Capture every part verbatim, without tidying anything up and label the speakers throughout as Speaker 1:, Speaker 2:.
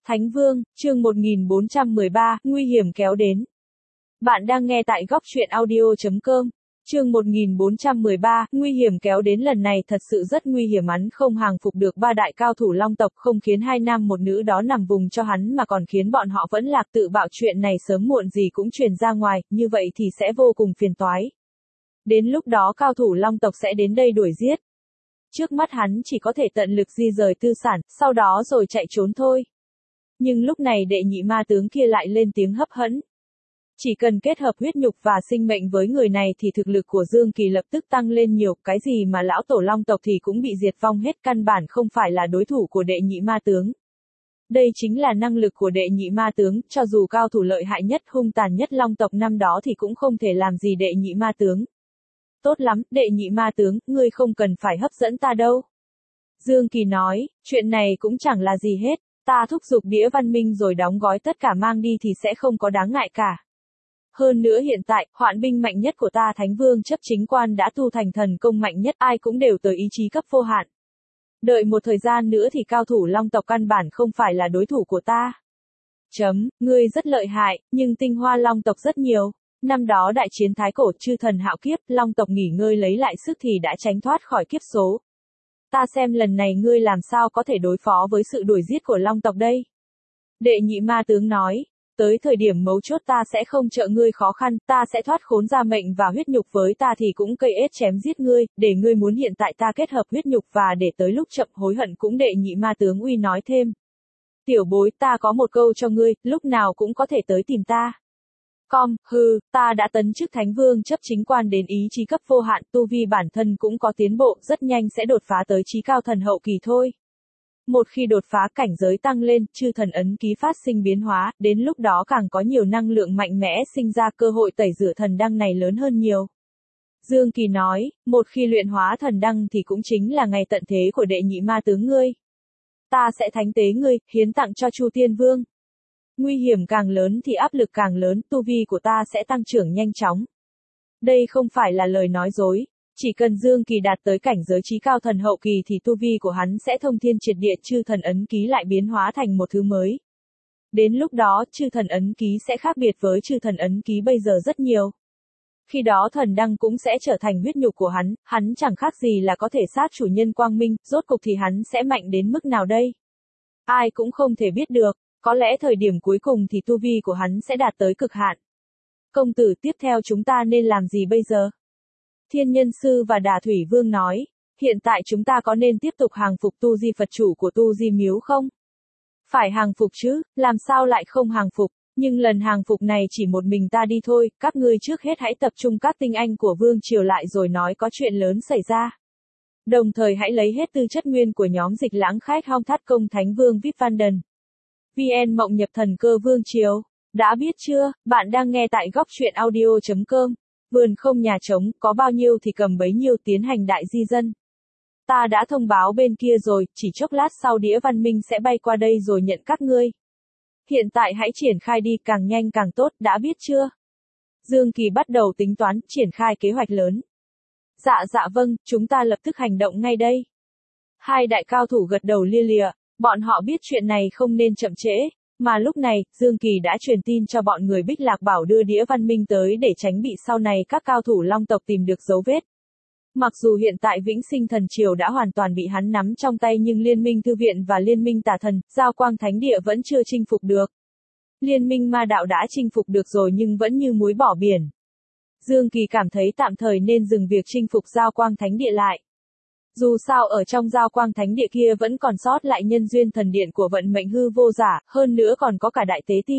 Speaker 1: Thánh Vương, chương một nghìn bốn trăm mười ba, nguy hiểm kéo đến. Bạn đang nghe tại góc truyện audio chấm com. Chương một nghìn bốn trăm mười ba, nguy hiểm kéo đến lần này thật sự rất nguy hiểm, hắn không hàng phục được ba đại cao thủ Long tộc, không khiến hai nam một nữ đó nằm vùng cho hắn mà còn khiến bọn họ vẫn lạc tự bạo, chuyện này sớm muộn gì cũng truyền ra ngoài, như vậy thì sẽ vô cùng phiền toái. Đến lúc đó cao thủ Long tộc sẽ đến đây đuổi giết. Trước mắt hắn chỉ có thể tận lực di rời tư sản, sau đó rồi chạy trốn thôi. Nhưng lúc này đệ nhị ma tướng kia lại lên tiếng hấp hẫn. Chỉ cần kết hợp huyết nhục và sinh mệnh với người này thì thực lực của Dương Kỳ lập tức tăng lên nhiều, cái gì mà lão tổ Long tộc thì cũng bị diệt vong hết, căn bản không phải là đối thủ của đệ nhị ma tướng. Đây chính là năng lực của đệ nhị ma tướng, cho dù cao thủ lợi hại nhất, hung tàn nhất Long tộc năm đó thì cũng không thể làm gì đệ nhị ma tướng. Tốt lắm, đệ nhị ma tướng, ngươi không cần phải hấp dẫn ta đâu. Dương Kỳ nói, chuyện này cũng chẳng là gì hết, ta thúc giục đĩa văn minh rồi đóng gói tất cả mang đi thì sẽ không có đáng ngại cả. Hơn nữa hiện tại, hoạn binh mạnh nhất của ta Thánh Vương chấp chính quan đã tu thành thần công mạnh nhất, ai cũng đều tới ý chí cấp vô hạn. Đợi một thời gian nữa thì cao thủ Long tộc căn bản không phải là đối thủ của ta. Chấm, ngươi rất lợi hại, nhưng tinh hoa Long tộc rất nhiều. Năm đó đại chiến thái cổ chư thần hạo kiếp, Long tộc nghỉ ngơi lấy lại sức thì đã tránh thoát khỏi kiếp số. Ta xem lần này ngươi làm sao có thể đối phó với sự đuổi giết của Long tộc đây. Đệ nhị ma tướng nói, tới thời điểm mấu chốt ta sẽ không trợ ngươi khó khăn, ta sẽ thoát khốn ra mệnh và huyết nhục với ta thì cũng cây ết chém giết ngươi, để ngươi muốn hiện tại ta kết hợp huyết nhục và để tới lúc chậm hối hận cũng. Đệ nhị ma tướng uy nói thêm. Tiểu bối, ta có một câu cho ngươi, lúc nào cũng có thể tới tìm ta. Com, hừ, ta đã tấn chức Thánh Vương chấp chính quan đến ý chí cấp vô hạn, tu vi bản thân cũng có tiến bộ, rất nhanh sẽ đột phá tới chí cao thần hậu kỳ thôi. Một khi đột phá cảnh giới tăng lên, chư thần ấn ký phát sinh biến hóa, đến lúc đó càng có nhiều năng lượng mạnh mẽ sinh ra, cơ hội tẩy rửa thần đăng này lớn hơn nhiều. Dương Kỳ nói, một khi luyện hóa thần đăng thì cũng chính là ngày tận thế của đệ nhị ma tướng ngươi. Ta sẽ thánh tế ngươi, hiến tặng cho Chu Tiên Vương. Nguy hiểm càng lớn thì áp lực càng lớn, tu vi của ta sẽ tăng trưởng nhanh chóng. Đây không phải là lời nói dối, chỉ cần Dương Kỳ đạt tới cảnh giới chí cao thần hậu kỳ thì tu vi của hắn sẽ thông thiên triệt địa, chư thần ấn ký lại biến hóa thành một thứ mới. Đến lúc đó, chư thần ấn ký sẽ khác biệt với chư thần ấn ký bây giờ rất nhiều. Khi đó thần đăng cũng sẽ trở thành huyết nhục của hắn, hắn chẳng khác gì là có thể sát chủ nhân quang minh, rốt cục thì hắn sẽ mạnh đến mức nào đây? Ai cũng không thể biết được. Có lẽ thời điểm cuối cùng thì tu vi của hắn sẽ đạt tới cực hạn. Công tử, tiếp theo chúng ta nên làm gì bây giờ? Thiên Nhân Sư và Đà Thủy Vương nói, hiện tại chúng ta có nên tiếp tục hàng phục Tu Di Phật chủ của Tu Di Miếu không? Phải hàng phục chứ, làm sao lại không hàng phục, nhưng lần hàng phục này chỉ một mình ta đi thôi, các ngươi trước hết hãy tập trung các tinh anh của Vương Triều lại rồi nói, có chuyện lớn xảy ra. Đồng thời hãy lấy hết tư chất nguyên của nhóm Dịch Lãng Khách Hong Thắt Công Thánh Vương Vip Van Den. vê en Mộng Nhập Thần Cơ Vương Triều. Đã biết chưa, bạn đang nghe tại góc truyện audio chấm com. Vườn không nhà trống, có bao nhiêu thì cầm bấy nhiêu, tiến hành đại di dân. Ta đã thông báo bên kia rồi, chỉ chốc lát sau đĩa văn minh sẽ bay qua đây rồi nhận các ngươi. Hiện tại hãy triển khai đi, càng nhanh càng tốt, đã biết chưa? Dương Kỳ bắt đầu tính toán, triển khai kế hoạch lớn. Dạ dạ vâng, chúng ta lập tức hành động ngay đây. Hai đại cao thủ gật đầu lia lịa. Bọn họ biết chuyện này không nên chậm trễ, mà lúc này, Dương Kỳ đã truyền tin cho bọn người Bích Lạc Bảo đưa đĩa văn minh tới để tránh bị sau này các cao thủ Long tộc tìm được dấu vết. Mặc dù hiện tại Vĩnh Sinh Thần Triều đã hoàn toàn bị hắn nắm trong tay nhưng Liên minh Thư viện và Liên minh Tà Thần, Giao Quang Thánh Địa vẫn chưa chinh phục được. Liên minh Ma Đạo đã chinh phục được rồi nhưng vẫn như muối bỏ biển. Dương Kỳ cảm thấy tạm thời nên dừng việc chinh phục Giao Quang Thánh Địa lại. Dù sao ở trong Giao Quang Thánh Địa kia vẫn còn sót lại nhân duyên thần điện của vận mệnh hư vô giả, hơn nữa còn có cả đại tế ti.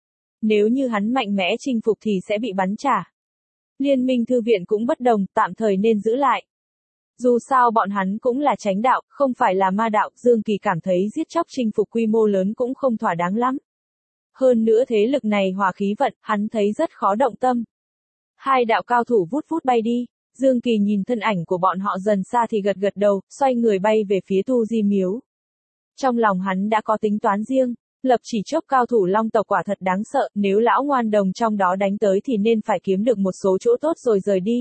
Speaker 1: Nếu như hắn mạnh mẽ chinh phục thì sẽ bị bắn trả. Liên minh Thư viện cũng bất đồng, tạm thời nên giữ lại. Dù sao bọn hắn cũng là chánh đạo, không phải là ma đạo, Dương Kỳ cảm thấy giết chóc chinh phục quy mô lớn cũng không thỏa đáng lắm. Hơn nữa thế lực này hòa khí vận, hắn thấy rất khó động tâm. Hai đạo cao thủ vút vút bay đi. Dương Kỳ nhìn thân ảnh của bọn họ dần xa thì gật gật đầu, xoay người bay về phía Tu Di Miếu. Trong lòng hắn đã có tính toán riêng, lập chỉ chốc cao thủ Long tộc quả thật đáng sợ, nếu lão ngoan đồng trong đó đánh tới thì nên phải kiếm được một số chỗ tốt rồi rời đi.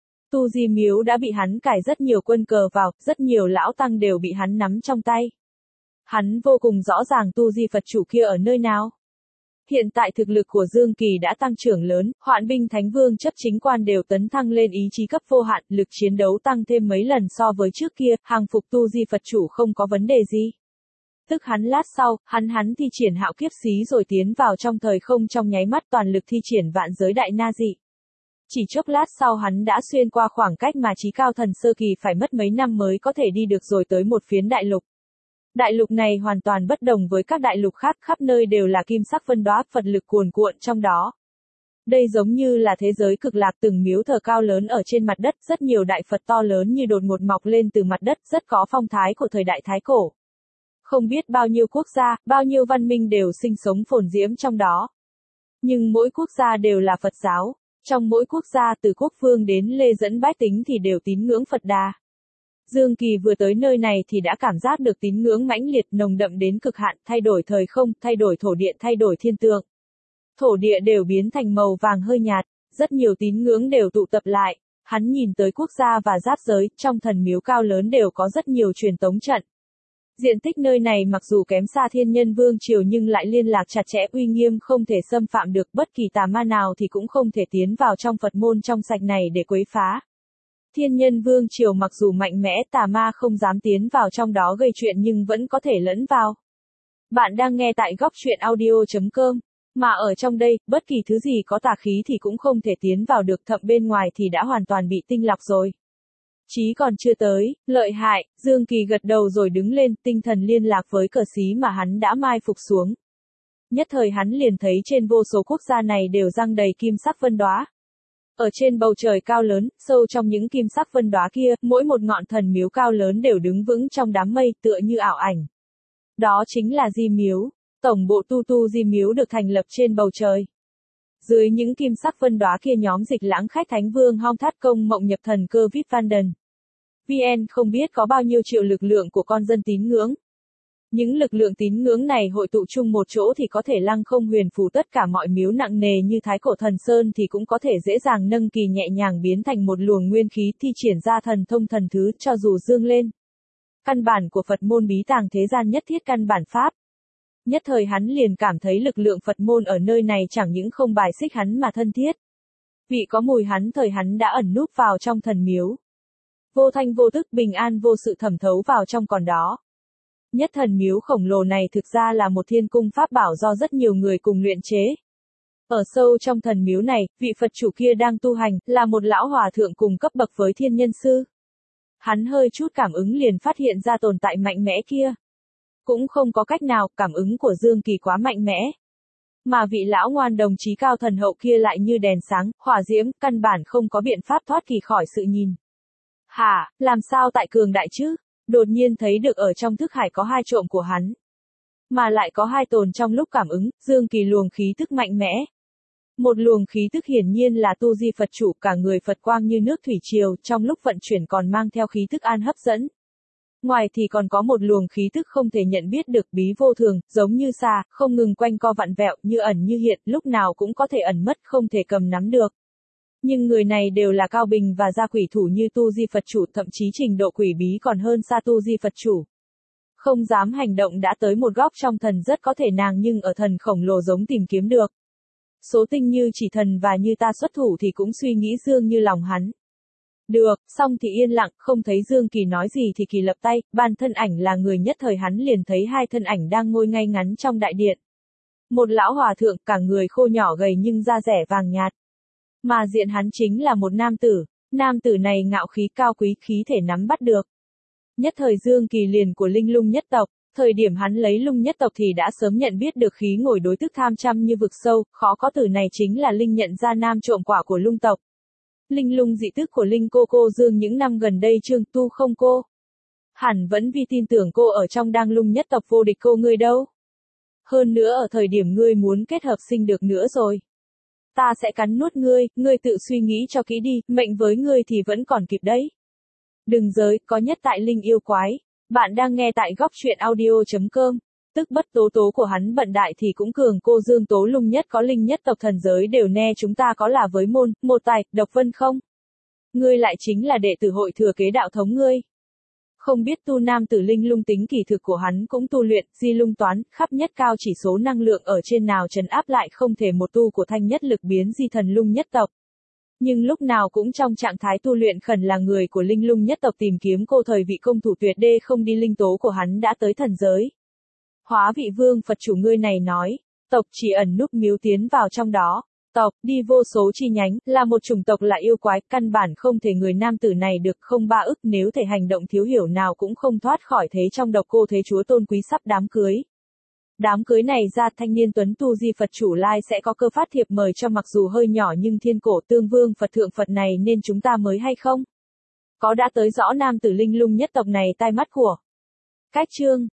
Speaker 1: Tu Di Miếu đã bị hắn cài rất nhiều quân cờ vào, rất nhiều lão tăng đều bị hắn nắm trong tay. Hắn vô cùng rõ ràng tu di Phật chủ kia ở nơi nào. Hiện tại thực lực của Dương Kỳ đã tăng trưởng lớn, Hoạn binh Thánh Vương chấp chính quan đều tấn thăng lên ý chí cấp vô hạn, lực chiến đấu tăng thêm mấy lần so với trước kia, hàng phục tu di Phật chủ không có vấn đề gì. Tức hắn lát sau, hắn hắn thi triển hạo kiếp xí rồi tiến vào trong thời không trong nháy mắt toàn lực thi triển vạn giới đại na dị. Chỉ chốc lát sau hắn đã xuyên qua khoảng cách mà chí cao thần sơ kỳ phải mất mấy năm mới có thể đi được rồi tới một phiến đại lục. Đại lục này hoàn toàn bất đồng với các đại lục khác, khắp nơi đều là kim sắc vân đóa, Phật lực cuồn cuộn trong đó. Đây giống như là thế giới cực lạc, từng miếu thờ cao lớn ở trên mặt đất, rất nhiều đại Phật to lớn như đột ngột mọc lên từ mặt đất, rất có phong thái của thời đại Thái Cổ. Không biết bao nhiêu quốc gia, bao nhiêu văn minh đều sinh sống phồn diễm trong đó. Nhưng mỗi quốc gia đều là Phật giáo, trong mỗi quốc gia từ quốc vương đến lê dẫn bách tính thì đều tín ngưỡng Phật Đà. Dương Kỳ vừa tới nơi này thì đã cảm giác được tín ngưỡng mãnh liệt nồng đậm đến cực hạn, thay đổi thời không, thay đổi thổ địa, thay đổi thiên tượng. Thổ địa đều biến thành màu vàng hơi nhạt, rất nhiều tín ngưỡng đều tụ tập lại, hắn nhìn tới quốc gia và giáp giới, trong thần miếu cao lớn đều có rất nhiều truyền tống trận. Diện tích nơi này mặc dù kém xa Thiên Nhân Vương triều nhưng lại liên lạc chặt chẽ, uy nghiêm không thể xâm phạm được, bất kỳ tà ma nào thì cũng không thể tiến vào trong Phật môn trong sạch này để quấy phá. Thiên Nhân Vương triều mặc dù mạnh mẽ, tà ma không dám tiến vào trong đó gây chuyện nhưng vẫn có thể lẫn vào. Bạn đang nghe tại góc truyện audio chấm com, mà ở trong đây, bất kỳ thứ gì có tà khí thì cũng không thể tiến vào được, thậm bên ngoài thì đã hoàn toàn bị tinh lọc rồi. Chí còn chưa tới, lợi hại, Dương Kỳ gật đầu rồi đứng lên, tinh thần liên lạc với cờ xí mà hắn đã mai phục xuống. Nhất thời hắn liền thấy trên vô số quốc gia này đều răng đầy kim sắc vân đóa. Ở trên bầu trời cao lớn, sâu trong những kim sắc vân đóa kia, mỗi một ngọn thần miếu cao lớn đều đứng vững trong đám mây, tựa như ảo ảnh. Đó chính là Di Miếu, tổng bộ tu tu Di Miếu được thành lập trên bầu trời. Dưới những kim sắc vân đóa kia nhóm Dịch Lãng Khách Thánh Vương Hong Thát Công Mộng Nhập Thần Cơ Vip Vanden vê en không biết có bao nhiêu triệu lực lượng của con dân tín ngưỡng. Những lực lượng tín ngưỡng này hội tụ chung một chỗ thì có thể lăng không huyền phù tất cả mọi miếu nặng nề như Thái Cổ Thần Sơn, thì cũng có thể dễ dàng nâng kỳ nhẹ nhàng biến thành một luồng nguyên khí, thi triển ra thần thông thần thứ cho dù dương lên. Căn bản của Phật môn bí tàng thế gian nhất thiết căn bản pháp. Nhất thời hắn liền cảm thấy lực lượng Phật môn ở nơi này chẳng những không bài xích hắn mà thân thiết. Vị có mùi hắn thời hắn đã ẩn núp vào trong thần miếu. Vô thanh vô tức, bình an vô sự thẩm thấu vào trong còn đó. Nhất thần miếu khổng lồ này thực ra là một thiên cung pháp bảo do rất nhiều người cùng luyện chế. Ở sâu trong thần miếu này, vị Phật chủ kia đang tu hành, là một lão hòa thượng cùng cấp bậc với thiên nhân sư. Hắn hơi chút cảm ứng liền phát hiện ra tồn tại mạnh mẽ kia. Cũng không có cách nào, cảm ứng của Dương Kỳ quá mạnh mẽ. Mà vị lão ngoan đồng chí cao thần hậu kia lại như đèn sáng, hỏa diễm, căn bản không có biện pháp thoát kỳ khỏi sự nhìn. Hả, làm sao tại cường đại chứ? Đột nhiên thấy được ở trong thức hải có hai trộm của hắn. Mà lại có hai tồn trong lúc cảm ứng, Dương Kỳ luồng khí tức mạnh mẽ. Một luồng khí tức hiển nhiên là tu di Phật chủ, cả người Phật quang như nước thủy triều, trong lúc vận chuyển còn mang theo khí tức an hấp dẫn. Ngoài thì còn có một luồng khí tức không thể nhận biết được, bí vô thường, giống như xà, không ngừng quanh co vặn vẹo, như ẩn như hiện, lúc nào cũng có thể ẩn mất, không thể cầm nắm được. Nhưng người này đều là cao bình và gia quỷ thủ như tu di Phật chủ, thậm chí trình độ quỷ bí còn hơn xa tu di Phật chủ. Không dám hành động đã tới một góc trong thần rất có thể nàng nhưng ở thần khổng lồ giống tìm kiếm được. Số tinh như chỉ thần và như ta xuất thủ thì cũng suy nghĩ Dương như lòng hắn. Được, xong thì yên lặng, không thấy Dương Kỳ nói gì thì Kỳ lập tay, ban thân ảnh là người, nhất thời hắn liền thấy hai thân ảnh đang ngồi ngay ngắn trong đại điện. Một lão hòa thượng, cả người khô nhỏ gầy nhưng da rẻ vàng nhạt. Mà diện hắn chính là một nam tử, nam tử này ngạo khí cao quý, khí thể nắm bắt được. Nhất thời Dương Kỳ liền của Linh Lung nhất tộc, thời điểm hắn lấy Lung nhất tộc thì đã sớm nhận biết được khí ngồi đối tức tham trăm như vực sâu, khó có từ này chính là Linh nhận ra nam trộm quả của Lung tộc. Linh Lung dị tức của Linh cô cô Dương những năm gần đây Trương tu không cô. Hẳn vẫn vì tin tưởng cô ở trong đang Lung nhất tộc vô địch cô ngươi đâu. Hơn nữa ở thời điểm ngươi muốn kết hợp sinh được nữa rồi. Ta sẽ cắn nuốt ngươi, ngươi tự suy nghĩ cho kỹ đi, mệnh với ngươi thì vẫn còn kịp đấy. Đừng giới, có nhất tại Linh yêu quái. Bạn đang nghe tại góc truyện audio chấm com. Tức bất tố tố của hắn bận đại thì cũng cường, cô Dương tố Lung nhất có Linh nhất tộc thần giới đều ne chúng ta có là với môn, một tài, độc vân không? Ngươi lại chính là đệ tử hội thừa kế đạo thống ngươi. Không biết tu nam tử linh lung tính kỳ thực của hắn cũng tu luyện, di lung toán, khắp nhất cao chỉ số năng lượng ở trên nào trấn áp lại không thể một tu của thanh nhất lực biến di thần lung nhất tộc. Nhưng lúc nào cũng trong trạng thái tu luyện khẩn là người của linh lung nhất tộc tìm kiếm cô thời vị công thủ tuyệt đê không đi linh tố của hắn đã tới thần giới. Hóa vị vương Phật chủ ngươi này nói, tộc chỉ ẩn núp miếu tiến vào trong đó. Tộc, đi vô số chi nhánh, là một chủng tộc là yêu quái, căn bản không thể người nam tử này được không ba ức nếu thể hành động thiếu hiểu nào cũng không thoát khỏi thế trong độc cô thế chúa tôn quý sắp đám cưới. Đám cưới này ra thanh niên tuấn tu di Phật chủ lai sẽ có cơ phát thiệp mời cho mặc dù hơi nhỏ nhưng thiên cổ tương vương Phật thượng Phật này nên chúng ta mới hay không? Có đã tới rõ nam tử linh lung nhất tộc này tai mắt của. Cách chương.